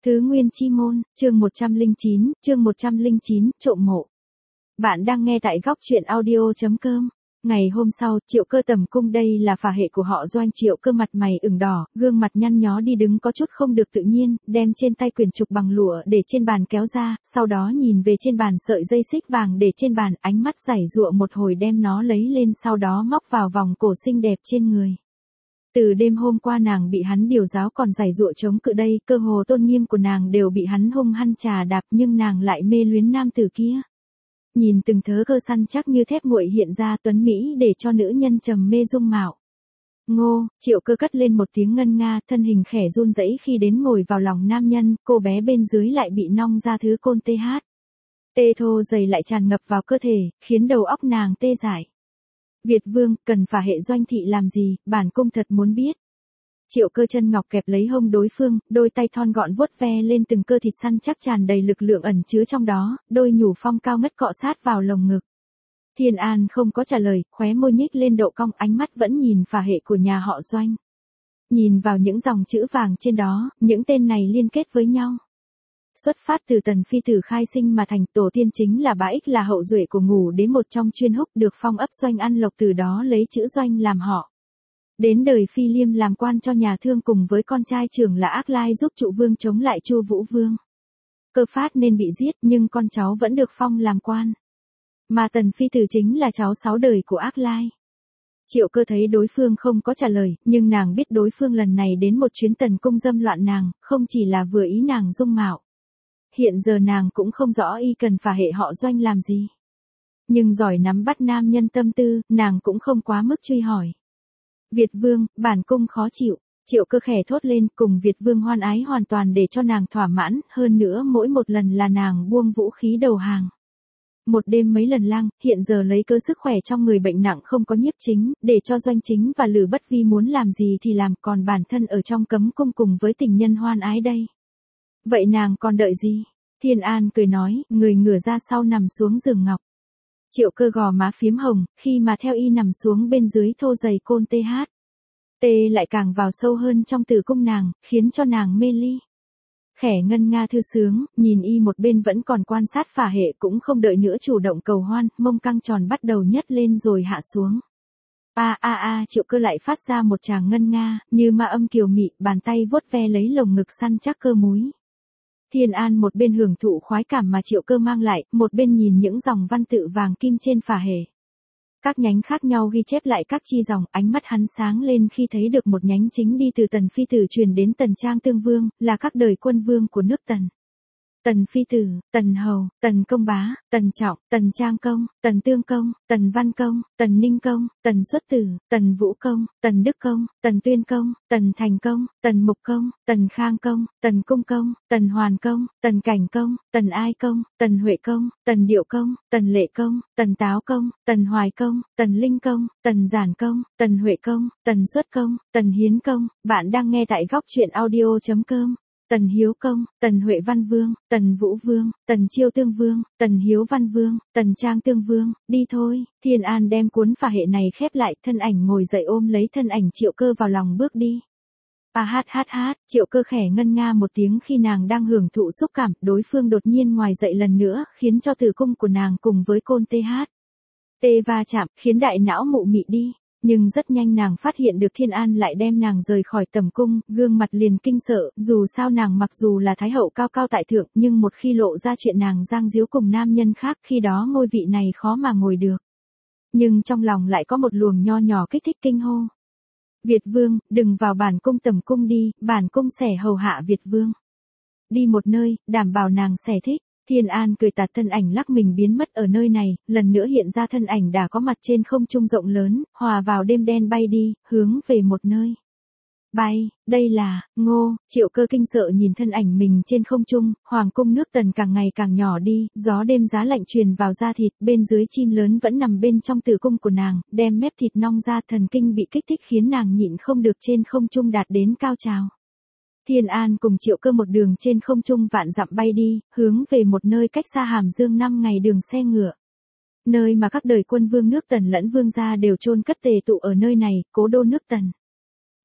Thứ Nguyên Chi Môn, chương 109, trộm mộ. Bạn đang nghe tại góc truyện audio.com. Ngày hôm sau, Triệu Cơ tầm cung, đây là phả hệ của họ Doanh. Triệu Cơ mặt mày ửng đỏ, gương mặt nhăn nhó đi đứng có chút không được tự nhiên, đem trên tay quyển trục bằng lụa để trên bàn kéo ra, sau đó nhìn về trên bàn sợi dây xích vàng để trên bàn, ánh mắt giãy giụa một hồi đem nó lấy lên, sau đó móc vào vòng cổ xinh đẹp trên người. Từ đêm hôm qua nàng bị hắn điều giáo còn giãy giụa chống cự đây, cơ hồ tôn nghiêm của nàng đều bị hắn hung hăng trà đạp, nhưng nàng lại mê luyến nam tử kia. Nhìn từng thớ cơ săn chắc như thép nguội hiện ra tuấn mỹ để cho nữ nhân trầm mê dung mạo. Ngô, Triệu Cơ cất lên một tiếng ngân nga, thân hình khẽ run rẩy khi đến ngồi vào lòng nam nhân, cô bé bên dưới lại bị nong ra thứ côn tê hát. Tê thô dày lại tràn ngập vào cơ thể, khiến đầu óc nàng tê dại. Việt Vương, cần phả hệ Doanh thị làm gì, bản cung thật muốn biết. Triệu Cơ chân ngọc kẹp lấy hông đối phương, đôi tay thon gọn vuốt ve lên từng cơ thịt săn chắc tràn đầy lực lượng ẩn chứa trong đó, đôi nhủ phong cao ngất cọ sát vào lồng ngực. Thiên An không có trả lời, khóe môi nhếch lên độ cong, ánh mắt vẫn nhìn phả hệ của nhà họ Doanh. Nhìn vào những dòng chữ vàng trên đó, những tên này liên kết với nhau. Xuất phát từ Tần phi tử khai sinh mà thành, tổ tiên chính là Bá Ích, là hậu duệ của Ngũ Đế một trong chuyên húc, được phong ấp Doanh ăn lộc, từ đó lấy chữ Doanh làm họ. Đến đời Phi Liêm làm quan cho nhà Thương cùng với con trai trưởng là Ác Lai giúp Trụ Vương chống lại Chu Vũ Vương. Cơ Phát nên bị giết nhưng con cháu vẫn được phong làm quan. Mà Tần phi tử chính là cháu 6 đời của Ác Lai. Triệu Cơ thấy đối phương không có trả lời, nhưng nàng biết đối phương lần này đến một chuyến tần cung dâm loạn nàng, không chỉ là vừa ý nàng dung mạo. Hiện giờ nàng cũng không rõ y cần phả hệ họ Doanh làm gì. Nhưng giỏi nắm bắt nam nhân tâm tư, nàng cũng không quá mức truy hỏi. Việt Vương, bản cung khó chịu. Triệu Cơ khẽ thốt lên, cùng Việt Vương hoan ái hoàn toàn để cho nàng thỏa mãn, hơn nữa mỗi một lần là nàng buông vũ khí đầu hàng. Một đêm mấy lần lang, hiện giờ lấy cớ sức khỏe trong người bệnh nặng không có nhiếp chính, để cho Doanh chính và Lữ Bất Vi muốn làm gì thì làm, còn bản thân ở trong cấm cung cùng với tình nhân hoan ái đây. Vậy nàng còn đợi gì? Thiên An cười nói, người ngửa ra sau nằm xuống giường ngọc. Triệu Cơ gò má phím hồng, khi mà theo y nằm xuống bên dưới thô dày côn tê hát. Tê lại càng vào sâu hơn trong tử cung nàng, khiến cho nàng mê ly. Khẽ ngân nga thư sướng, nhìn y một bên vẫn còn quan sát phả hệ, cũng không đợi nữa chủ động cầu hoan, mông căng tròn bắt đầu nhấc lên rồi hạ xuống. Triệu Cơ lại phát ra một tràng ngân nga, như ma âm kiều mị, bàn tay vuốt ve lấy lồng ngực săn chắc cơ múi. Thiên An một bên hưởng thụ khoái cảm mà Triệu Cơ mang lại, một bên nhìn những dòng văn tự vàng kim trên phả hệ. Các nhánh khác nhau ghi chép lại các chi dòng, ánh mắt hắn sáng lên khi thấy được một nhánh chính đi từ Tần phi tử truyền đến Tần Trang Tương Vương, là các đời quân vương của nước Tần. Tần phi tử, Tần hầu, Tần công bá, Tần trọng, Tần Trang công, Tần Tương công, Tần Văn công, Tần Ninh công, Tần xuất tử, Tần Vũ công, Tần Đức công, Tần Tuyên công, Tần Thành công, Tần Mục công, Tần Khang công, Tần Cung công, Tần Hoàn công, Tần Cảnh công, Tần Ai công, Tần Huệ công, Tần Điệu công, Tần Lệ công, Tần Táo công, Tần Hoài công, Tần Linh công, Tần Giản công, Tần Huệ công, Tần Xuất công, Tần Hiến công. Bạn đang nghe tại góc truyện audio.com. Tần Hiếu công, Tần Huệ Văn Vương, Tần Vũ Vương, Tần Chiêu Tương Vương, Tần Hiếu Văn Vương, Tần Trang Tương Vương, đi thôi. Thiên An đem cuốn phả hệ này khép lại, thân ảnh ngồi dậy ôm lấy thân ảnh Triệu Cơ vào lòng bước đi. Triệu Cơ khẽ ngân nga một tiếng khi nàng đang hưởng thụ xúc cảm, đối phương đột nhiên ngoài dậy lần nữa, khiến cho tử cung của nàng cùng với côn tê hát. Tê va chạm, khiến đại não mụ mị đi. Nhưng rất nhanh nàng phát hiện được Thiên An lại đem nàng rời khỏi tầm cung, gương mặt liền kinh sợ, dù sao nàng mặc dù là thái hậu cao cao tại thượng, nhưng một khi lộ ra chuyện nàng giang díu cùng nam nhân khác, khi đó ngôi vị này khó mà ngồi được. Nhưng trong lòng lại có một luồng nho nhỏ kích thích kinh hô. Việt Vương, đừng vào bản cung tầm cung đi, bản cung sẽ hầu hạ Việt Vương. Đi một nơi, đảm bảo nàng sẽ thích. Thiên An cười tạt, thân ảnh lắc mình biến mất ở nơi này, lần nữa hiện ra thân ảnh đã có mặt trên không trung rộng lớn, hòa vào đêm đen bay đi, hướng về một nơi. Bay, đây là, Ngô, Triệu Cơ kinh sợ nhìn thân ảnh mình trên không trung, hoàng cung nước Tần càng ngày càng nhỏ đi, gió đêm giá lạnh truyền vào da thịt, bên dưới chim lớn vẫn nằm bên trong tử cung của nàng, đem mép thịt nong ra, thần kinh bị kích thích khiến nàng nhịn không được trên không trung đạt đến cao trào. Thiên An cùng Triệu Cơ một đường trên không trung vạn dặm bay đi, hướng về một nơi cách xa Hàm Dương 5 ngày đường xe ngựa. Nơi mà các đời quân vương nước Tần lẫn vương gia đều chôn cất tề tụ ở nơi này, cố đô nước Tần.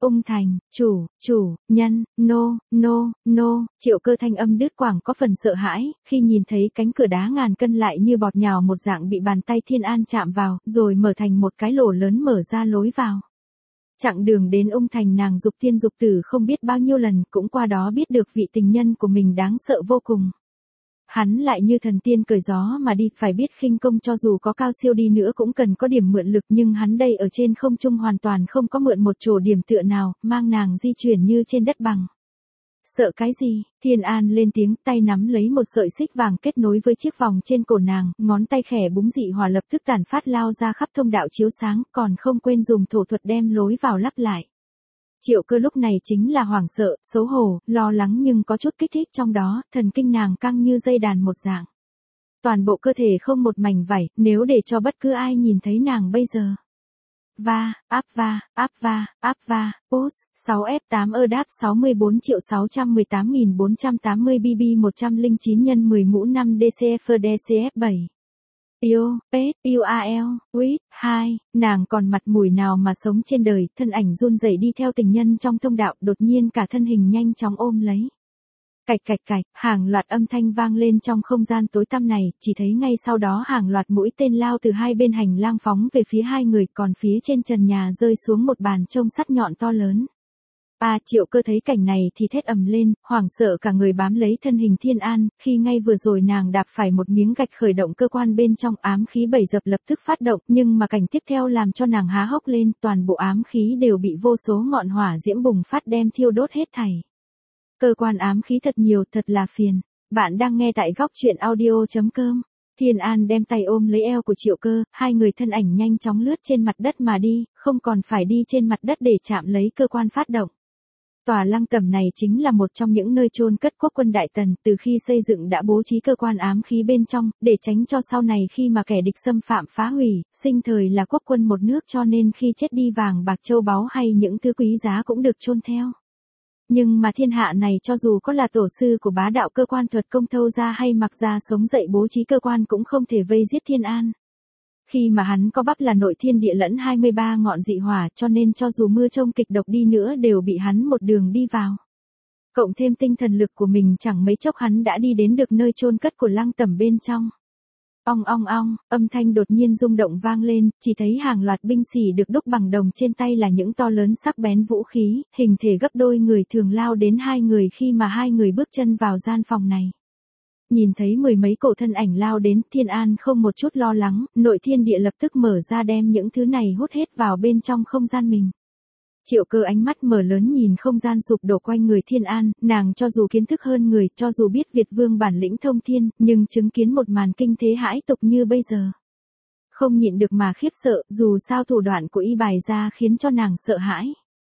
Ung Thành, chủ, nhân, no, Triệu Cơ thanh âm đứt quãng có phần sợ hãi, khi nhìn thấy cánh cửa đá ngàn cân lại như bọt nhào một dạng bị bàn tay Thiên An chạm vào, rồi mở thành một cái lỗ lớn mở ra lối vào. Chặng đường đến Ung Thành nàng dục tiên dục tử không biết bao nhiêu lần, cũng qua đó biết được vị tình nhân của mình đáng sợ vô cùng. Hắn lại như thần tiên cởi gió mà đi, phải biết khinh công cho dù có cao siêu đi nữa cũng cần có điểm mượn lực, nhưng hắn đây ở trên không trung hoàn toàn không có mượn một chỗ điểm tựa nào, mang nàng di chuyển như trên đất bằng. Sợ cái gì? Thiên An lên tiếng, tay nắm lấy một sợi xích vàng kết nối với chiếc vòng trên cổ nàng, ngón tay khẽ búng dị hỏa lập tức tản phát lao ra khắp thông đạo chiếu sáng, còn không quên dùng thổ thuật đem lối vào lắp lại. Triệu Cơ lúc này chính là hoảng sợ, xấu hổ, lo lắng nhưng có chút kích thích trong đó, thần kinh nàng căng như dây đàn một dạng. Toàn bộ cơ thể không một mảnh vảy, nếu để cho bất cứ ai nhìn thấy nàng bây giờ. Áp va, post, 6F8 đáp 64.618.480 BB 109 x 10 mũ 5 DCF DCF7. UAL, Wit, 2, nàng còn mặt mũi nào mà sống trên đời, thân ảnh run rẩy đi theo tình nhân trong thông đạo, đột nhiên cả thân hình nhanh chóng ôm lấy. Cạch, hàng loạt âm thanh vang lên trong không gian tối tăm này, chỉ thấy ngay sau đó hàng loạt mũi tên lao từ hai bên hành lang phóng về phía hai người, còn phía trên trần nhà rơi xuống một bàn chông sắt nhọn to lớn. Triệu Cơ thấy cảnh này thì thét ầm lên, hoảng sợ cả người bám lấy thân hình Thiên An, khi ngay vừa rồi nàng đạp phải một miếng gạch khởi động cơ quan bên trong, ám khí bảy dập lập tức phát động, nhưng mà cảnh tiếp theo làm cho nàng há hốc lên, toàn bộ ám khí đều bị vô số ngọn hỏa diễm bùng phát đem thiêu đốt hết thảy. Cơ quan ám khí thật nhiều, thật là phiền. Bạn đang nghe tại góc truyện audio.com. Thiên An đem tay ôm lấy eo của Triệu Cơ, hai người thân ảnh nhanh chóng lướt trên mặt đất mà đi, không còn phải đi trên mặt đất để chạm lấy cơ quan phát động. Tòa lăng tẩm này chính là một trong những nơi chôn cất quốc quân Đại Tần, từ khi xây dựng đã bố trí cơ quan ám khí bên trong, để tránh cho sau này khi mà kẻ địch xâm phạm phá hủy, sinh thời là quốc quân một nước cho nên khi chết đi vàng bạc châu báu hay những thứ quý giá cũng được chôn theo. Nhưng mà thiên hạ này cho dù có là tổ sư của bá đạo cơ quan thuật công Thâu gia hay Mạc gia sống dậy bố trí cơ quan cũng không thể vây giết Thiên An. Khi mà hắn có bắp là nội thiên địa lẫn 23 ngọn dị hỏa, cho nên cho dù mưa trông kịch độc đi nữa đều bị hắn một đường đi vào. Cộng thêm tinh thần lực của mình chẳng mấy chốc hắn đã đi đến được nơi chôn cất của lăng tẩm bên trong. Ong, âm thanh đột nhiên rung động vang lên, chỉ thấy hàng loạt binh sĩ được đúc bằng đồng trên tay là những to lớn sắc bén vũ khí, hình thể gấp đôi người thường lao đến hai người khi mà hai người bước chân vào gian phòng này. Nhìn thấy mười mấy cổ thân ảnh lao đến, Thiên An không một chút lo lắng, nội thiên địa lập tức mở ra đem những thứ này hút hết vào bên trong không gian mình. Triệu Cơ ánh mắt mở lớn nhìn không gian sụp đổ quanh người Thiên An, nàng cho dù kiến thức hơn người, cho dù biết Việt Vương bản lĩnh thông thiên, nhưng chứng kiến một màn kinh thế hãi tục như bây giờ. Không nhịn được mà khiếp sợ, dù sao thủ đoạn của y bày ra khiến cho nàng sợ hãi.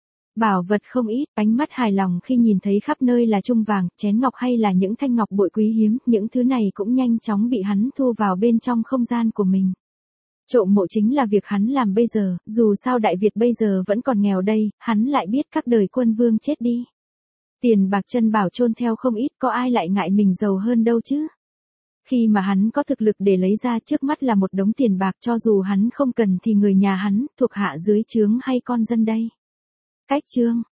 Bảo vật không ít, ánh mắt hài lòng khi nhìn thấy khắp nơi là trung vàng, chén ngọc hay là những thanh ngọc bội quý hiếm, những thứ này cũng nhanh chóng bị hắn thu vào bên trong không gian của mình. Trộm mộ chính là việc hắn làm bây giờ, dù sao Đại Việt bây giờ vẫn còn nghèo đây, hắn lại biết các đời quân vương chết đi. Tiền bạc chân bảo chôn theo không ít, có ai lại ngại mình giàu hơn đâu chứ. Khi mà hắn có thực lực để lấy ra, trước mắt là một đống tiền bạc, cho dù hắn không cần thì người nhà hắn, thuộc hạ dưới trướng hay con dân đây. Cách chương